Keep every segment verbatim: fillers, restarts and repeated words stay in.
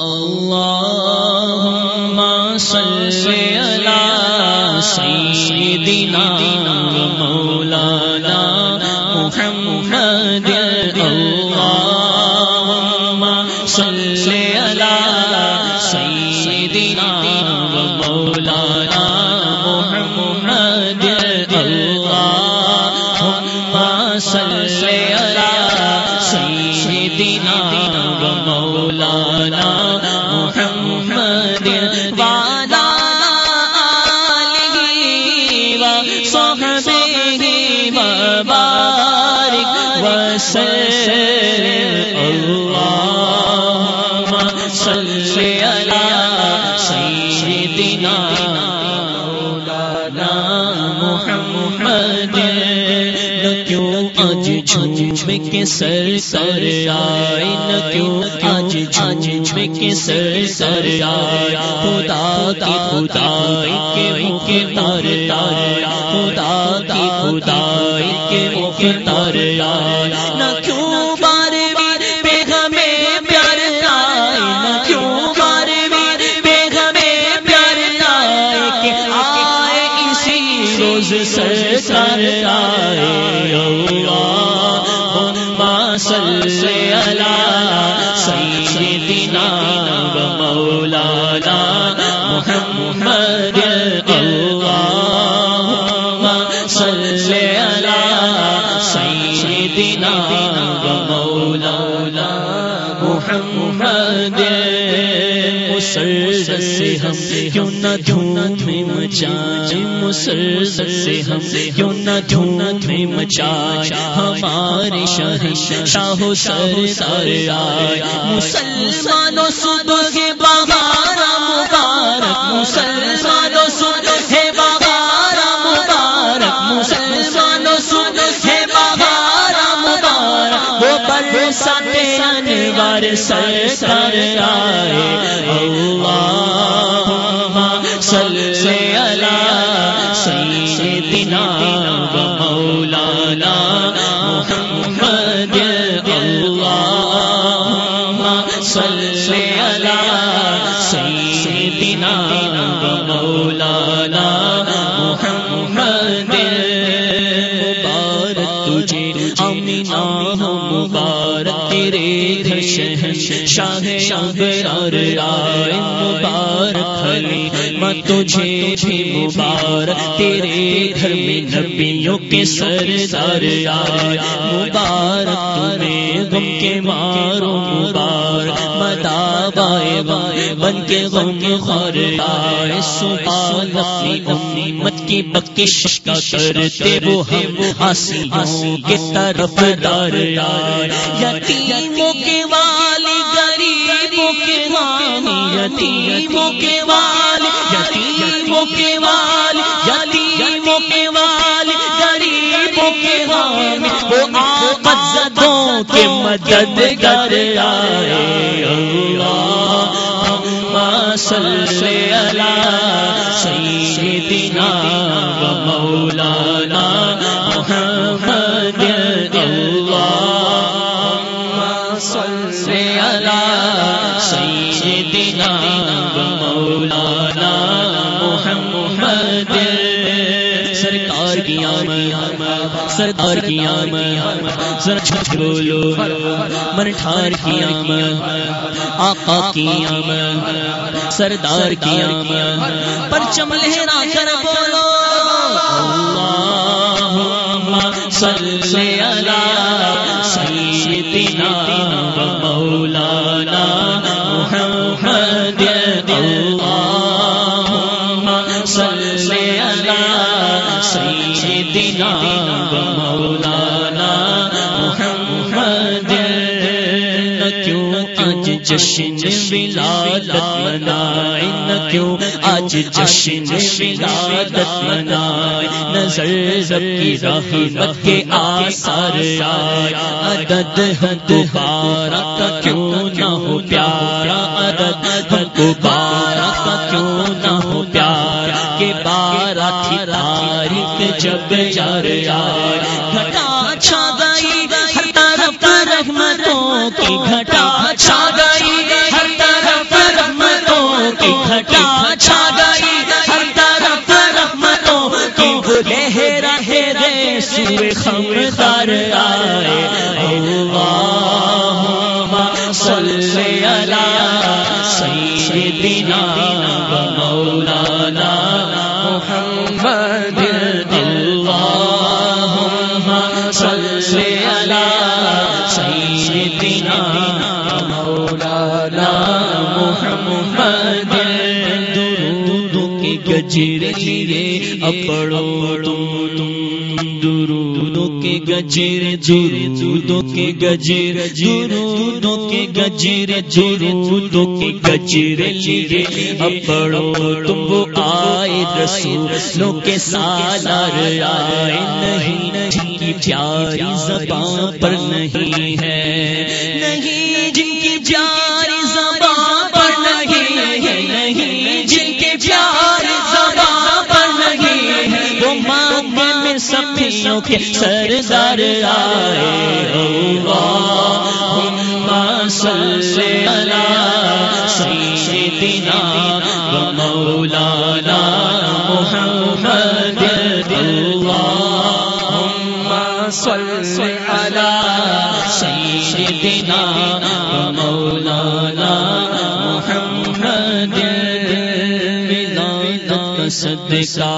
اللهم صل على سيدنا مولانا محمد اللهم صل على سيدنا مولانا محمد اللهم صل على سيدنا مولانا محمد وعلى آله وصحبه وبارك وسلم اللهم صل على سيدنا مولانا محمد کیوں آج جھوم کے سر سر آئے نہ کیوں آج جھوم کے سر سر آئے خدا کی خدائی کے مختار آئے خدا کی خدائی کے مختار آئے نہ کیوں بار بار پیغامے پیار آئے نہ کیوں بار بار پیغامے پیار آئے کہ آئے اسی روز سرکار آئے صل علی سیدنا و مولانا محمد اللہم صل علی سیدنا و مولانا محمد مسرت سے ہم کیوں نہ دھوم مچائیں مسرت سے ہم کیوں نہ دھوم مچائیں ہمارے شاہ شاہ سردار آئے مسلمانوں صبح کے بہار مبارک مسلمانوں صبح ہے بہار مبارک مسلمانوں صبح ہے بہار مبارک وہ برسات انوار سرکار آئے اللہم صل علی سیدنا و مولانا محمد اللہم صل علی سیدنا و مولانا محمد مبارک تجھے آمینہ مبارک تیرے گھر شاہ ابرار آئے مبارک حلیمہ تجھے بھی مبارک تیرے گھر میں نبیوں کے سردار آئے مبارک تمہیں غم کے مارو مبارک مدا بائے بائے بن کے غم خور آئے سبحان اپنی امت کی بخشش کا کرتے وہ ہم آسیوں کے طرف دار آئے یتیموں کے والی غریبوں کے حامی یتیموں کے والی یتیموں کے والی یتیموں کے والی غریبوں کے حامی وہ آقت زدوں کے مددگار آئے اللہم صل علی سیدنا و مولانا محمد اللہم صل علی سیدنا و مولانا محمد سرکار کی آمد سردار کی آمد ذرا چھپ بولو من ٹھار کی آمد آقا کی آمد سردار کی آمد پرچم لہرا کر بولو اللہم صل علی سیدنا و مولانا محمد اللہم صل علی سیدنا و مولانا محمد نہ کیوں آج جشن ولادت منائے نہ کیوں آج جشن ولادت منائے نظر رب کی رحمت کے آثار آئے عدد حد بارہ کا کیوں نہ ہو پیارا عدد حد بارہ کا کیوں نہ ہو پیارا کہ بارہ تھی تاریخ جب یار آئے گھٹا چھا گئی ہر طرف رحمتوں کی گھٹا چھا گئی ہر طرف ہوئے خبردار آئے اللہم صلی علی سیدنا و مولانا محمد اللہم صلی علی سیدنا و مولانا محمد گجر لیے اپڑو تم درودوں کے گجر درودوں کے گجر درودوں کے گجر درودوں کے گجر لیے اپڑو تم وہ آئے رسولوں کے سالار آئے نہیں جن کی پیاری زبان پر نہیں ہے نہیں جن کی پیاری زبان پر نہیں ہے نہیں جن کے پیاری سبھیوں کے سردار آئے اللہم صلی علی سیدنا و مولانا محمد اللہم صلی علی سیدنا و مولانا محمد ولادت کا صدقہ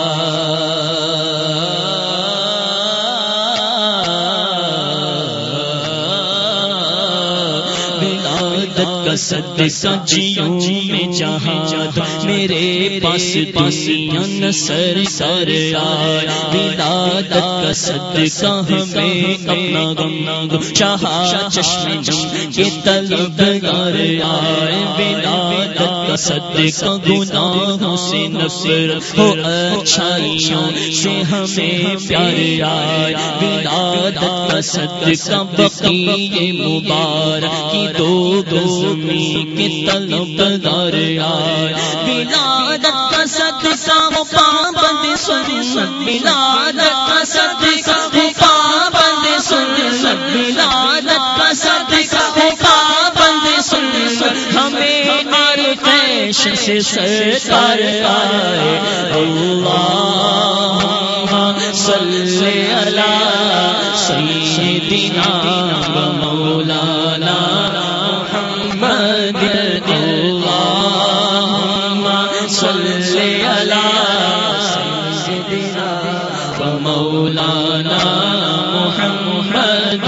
صدقہ جیوں میں جہاں میرے پاس پاسیاں نصر سر آیا ولادت کا صدقہ ہمیں اپنا غم چاہا چشم جم کے طلبگار آئے ولادت کا صدقہ گناہوں سے نفرت ہو اچھائیوں سے ہمیں پیار آیا ولادت کا صدقہ بقیہ مبارک کی دو گز کے طلبگار آئے ولادت کا صدقہ وہ پابند سنت ولادت کا صدقہ وہ پابند سنت ولادت کا صدقہ وہ پابند سنت ہمیں ہر پیش سے سرکار آئے اللہم صلی علی سیدنا و مولانا اللہم صلی علی سیدنا و مولانا محمد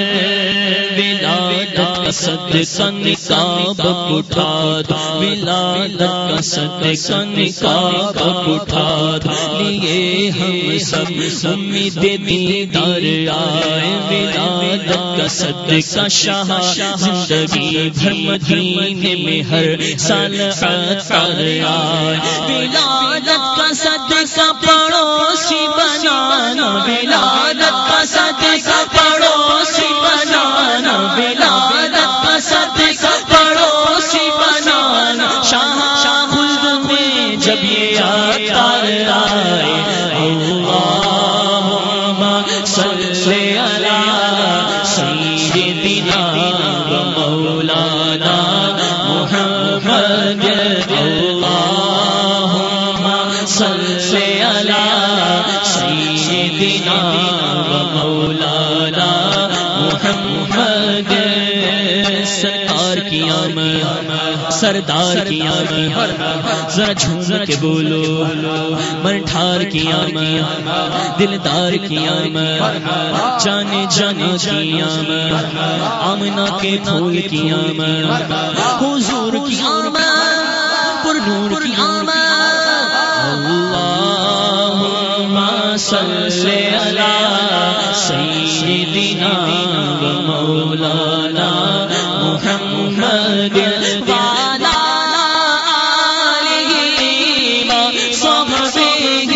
ولادت کا صدقہ نقاب اٹھا دو ولادت کا صدقہ نقاب اٹھا دو لیے ہم سب امید دیدار آئے ولادت کا صدقہ شاہ زندگی بھر مدینے میں ہر سال عطر آئے ولادت کا صدقہ پڑوسی بنانا ولادت کا صدقہ پڑوسی بنانا ولادت کا صدقہ پڑوسی بنانا شاہ خلد میں جب یہ عطر آئے اللہم صلی علی سیدنا و مولانا محمد اللہم صلی علی سیدنا و مولانا محمد سرکار کی آمد سردار کی آمد ذرا جھوم کے بولو مرٹھار کی آمد دلدار کی آمد جانے جانے کی آمد آمنہ کے پھول کی آمد حضور کی آمد پر نور کی آمد اللہم صلی علی سیدنا و مولانا محمد وعلی آلہ وصحبہ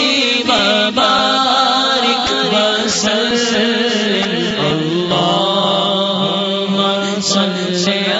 وبارک وسلم اللہم صلی